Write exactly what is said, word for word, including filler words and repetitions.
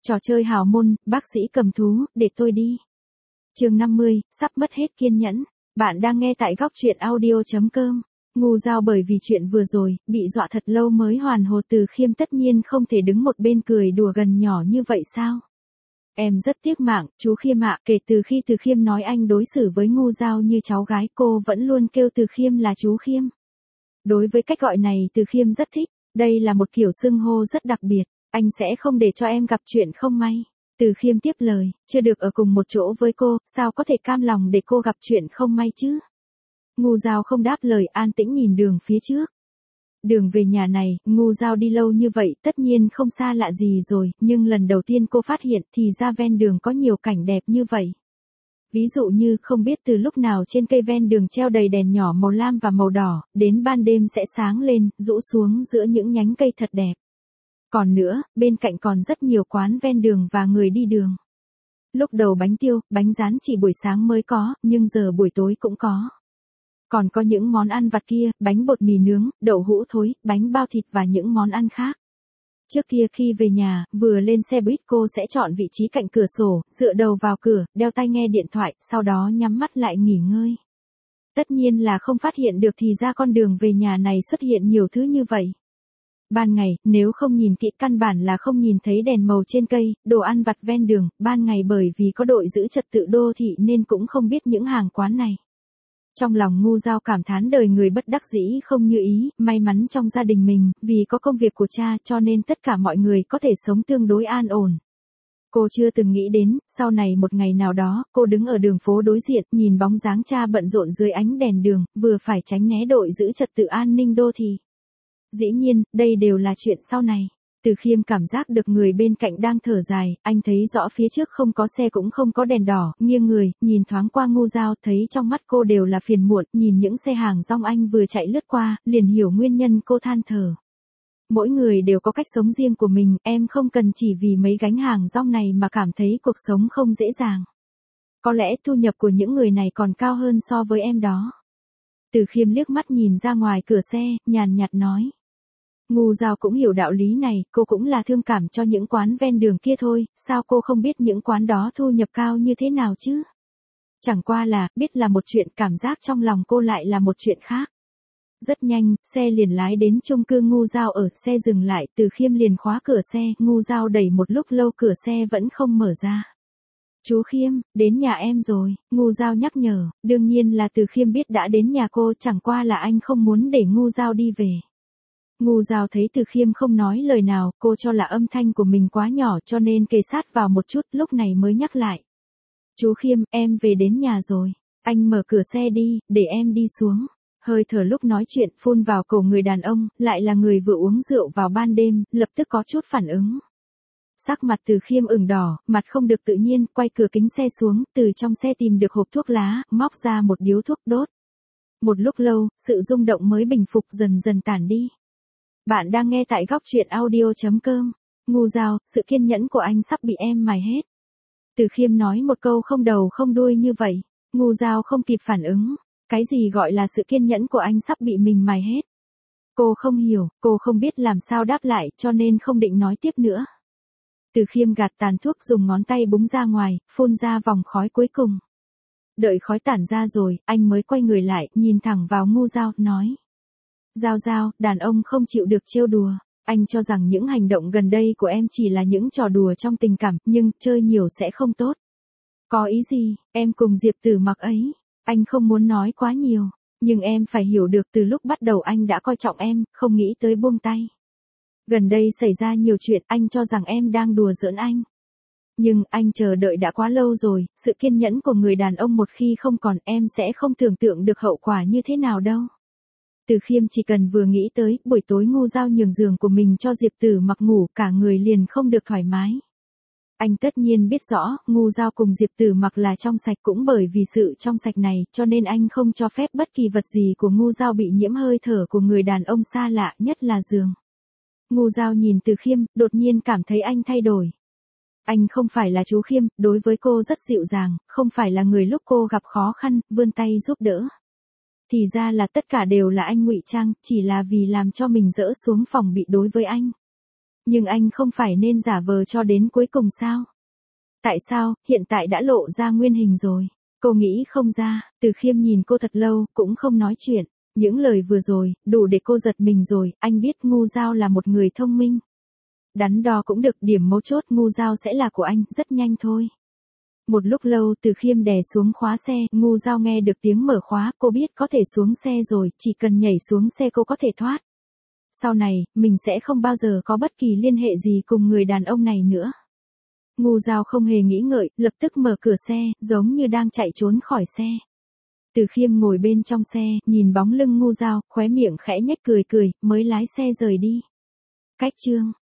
Trò chơi hào môn, bác sĩ cầm thú, để tôi đi. Chương năm mươi, sắp mất hết kiên nhẫn. Bạn đang nghe tại góc truyện audio chấm com. Ngu Dao bởi vì chuyện vừa rồi, bị dọa thật lâu mới hoàn hồn. Từ Khiêm tất nhiên không thể đứng một bên cười đùa gần nhỏ như vậy sao? Em rất tiếc mạng, chú Khiêm ạ. Kể từ khi Từ Khiêm nói anh đối xử với Ngu Dao như cháu gái, cô vẫn luôn kêu Từ Khiêm là chú Khiêm. Đối với cách gọi này Từ Khiêm rất thích, đây là một kiểu xưng hô rất đặc biệt. Anh sẽ không để cho em gặp chuyện không may. Từ Khiêm tiếp lời, chưa được ở cùng một chỗ với cô, sao có thể cam lòng để cô gặp chuyện không may chứ? Ngu Dao không đáp lời, an tĩnh nhìn đường phía trước. Đường về nhà này, Ngu Dao đi lâu như vậy tất nhiên không xa lạ gì rồi, nhưng lần đầu tiên cô phát hiện thì ra ven đường có nhiều cảnh đẹp như vậy. Ví dụ như không biết từ lúc nào trên cây ven đường treo đầy đèn nhỏ màu lam và màu đỏ, đến ban đêm sẽ sáng lên, rũ xuống giữa những nhánh cây thật đẹp. Còn nữa, bên cạnh còn rất nhiều quán ven đường và người đi đường. Lúc đầu bánh tiêu, bánh rán chỉ buổi sáng mới có, nhưng giờ buổi tối cũng có. Còn có những món ăn vặt kia, bánh bột mì nướng, đậu hũ thối, bánh bao thịt và những món ăn khác. Trước kia khi về nhà, vừa lên xe buýt cô sẽ chọn vị trí cạnh cửa sổ, dựa đầu vào cửa, đeo tai nghe điện thoại, sau đó nhắm mắt lại nghỉ ngơi. Tất nhiên là không phát hiện được thì ra con đường về nhà này xuất hiện nhiều thứ như vậy. Ban ngày, nếu không nhìn kỹ căn bản là không nhìn thấy đèn màu trên cây, đồ ăn vặt ven đường, ban ngày bởi vì có đội giữ trật tự đô thị nên cũng không biết những hàng quán này. Trong lòng Ngu Dao cảm thán đời người bất đắc dĩ không như ý, may mắn trong gia đình mình, vì có công việc của cha cho nên tất cả mọi người có thể sống tương đối an ổn. Cô chưa từng nghĩ đến, sau này một ngày nào đó, cô đứng ở đường phố đối diện, nhìn bóng dáng cha bận rộn dưới ánh đèn đường, vừa phải tránh né đội giữ trật tự an ninh đô thị. Dĩ nhiên, đây đều là chuyện sau này. Từ Khiêm cảm giác được người bên cạnh đang thở dài, anh thấy rõ phía trước không có xe cũng không có đèn đỏ, nghiêng người, nhìn thoáng qua Ngu Dao, thấy trong mắt cô đều là phiền muộn, nhìn những xe hàng rong anh vừa chạy lướt qua, liền hiểu nguyên nhân cô than thở. Mỗi người đều có cách sống riêng của mình, em không cần chỉ vì mấy gánh hàng rong này mà cảm thấy cuộc sống không dễ dàng. Có lẽ thu nhập của những người này còn cao hơn so với em đó. Từ Khiêm liếc mắt nhìn ra ngoài cửa xe, nhàn nhạt nói. Ngu Dao cũng hiểu đạo lý này, cô cũng là thương cảm cho những quán ven đường kia thôi, sao cô không biết những quán đó thu nhập cao như thế nào chứ? Chẳng qua là, biết là một chuyện, cảm giác trong lòng cô lại là một chuyện khác. Rất nhanh, xe liền lái đến chung cư Ngu Dao ở, xe dừng lại, Từ Khiêm liền khóa cửa xe, Ngu Dao đẩy một lúc lâu cửa xe vẫn không mở ra. Chú Khiêm, đến nhà em rồi, Ngu Dao nhắc nhở, đương nhiên là Từ Khiêm biết đã đến nhà cô, chẳng qua là anh không muốn để Ngu Dao đi về. Ngu Dao thấy Từ Khiêm không nói lời nào, cô cho là âm thanh của mình quá nhỏ cho nên kề sát vào một chút, lúc này mới nhắc lại. Chú Khiêm, em về đến nhà rồi, anh mở cửa xe đi, để em đi xuống. Hơi thở lúc nói chuyện phun vào cổ người đàn ông, lại là người vừa uống rượu vào ban đêm, lập tức có chút phản ứng. Sắc mặt Từ Khiêm ửng đỏ, mặt không được tự nhiên, quay cửa kính xe xuống, từ trong xe tìm được hộp thuốc lá, móc ra một điếu thuốc đốt. Một lúc lâu, sự rung động mới bình phục dần dần tản đi. Bạn đang nghe tại góc truyện audio chấm com. Ngu Dao, sự kiên nhẫn của anh sắp bị em mài hết. Từ Khiêm nói một câu không đầu không đuôi như vậy. Ngu Dao không kịp phản ứng. Cái gì gọi là sự kiên nhẫn của anh sắp bị mình mài hết? Cô không hiểu, cô không biết làm sao đáp lại cho nên không định nói tiếp nữa. Từ Khiêm gạt tàn thuốc dùng ngón tay búng ra ngoài, phun ra vòng khói cuối cùng. Đợi khói tản ra rồi, anh mới quay người lại, nhìn thẳng vào Ngu Dao, nói. Dao Dao, đàn ông không chịu được trêu đùa. Anh cho rằng những hành động gần đây của em chỉ là những trò đùa trong tình cảm, nhưng chơi nhiều sẽ không tốt. Có ý gì, em cùng Diệp Tử Mặc ấy. Anh không muốn nói quá nhiều, nhưng em phải hiểu được từ lúc bắt đầu anh đã coi trọng em, không nghĩ tới buông tay. Gần đây xảy ra nhiều chuyện, anh cho rằng em đang đùa giỡn anh. Nhưng anh chờ đợi đã quá lâu rồi, sự kiên nhẫn của người đàn ông một khi không còn, em sẽ không tưởng tượng được hậu quả như thế nào đâu. Từ Khiêm chỉ cần vừa nghĩ tới, buổi tối Ngu Dao nhường giường của mình cho Diệp Tử Mặc ngủ, cả người liền không được thoải mái. Anh tất nhiên biết rõ, Ngu Dao cùng Diệp Tử Mặc là trong sạch, cũng bởi vì sự trong sạch này, cho nên anh không cho phép bất kỳ vật gì của Ngu Dao bị nhiễm hơi thở của người đàn ông xa lạ, nhất là giường. Ngu Dao nhìn Từ Khiêm, đột nhiên cảm thấy anh thay đổi. Anh không phải là chú Khiêm, đối với cô rất dịu dàng, không phải là người lúc cô gặp khó khăn, vươn tay giúp đỡ. Thì ra là tất cả đều là anh ngụy trang, chỉ là vì làm cho mình dỡ xuống phòng bị đối với anh. Nhưng anh không phải nên giả vờ cho đến cuối cùng sao? Tại sao, hiện tại đã lộ ra nguyên hình rồi. Cô nghĩ không ra, Từ Khiêm nhìn cô thật lâu, cũng không nói chuyện. Những lời vừa rồi, đủ để cô giật mình rồi, anh biết Ngu Giao là một người thông minh. Đắn đo cũng được, điểm mấu chốt Ngu Giao sẽ là của anh, rất nhanh thôi. Một lúc lâu Từ Khiêm đè xuống khóa xe, Ngu Giao nghe được tiếng mở khóa, cô biết có thể xuống xe rồi, chỉ cần nhảy xuống xe cô có thể thoát. Sau này, mình sẽ không bao giờ có bất kỳ liên hệ gì cùng người đàn ông này nữa. Ngu Giao không hề nghĩ ngợi, lập tức mở cửa xe, giống như đang chạy trốn khỏi xe. Từ Khiêm ngồi bên trong xe, nhìn bóng lưng Ngu Giao, khóe miệng khẽ nhếch cười cười, mới lái xe rời đi. Cách chương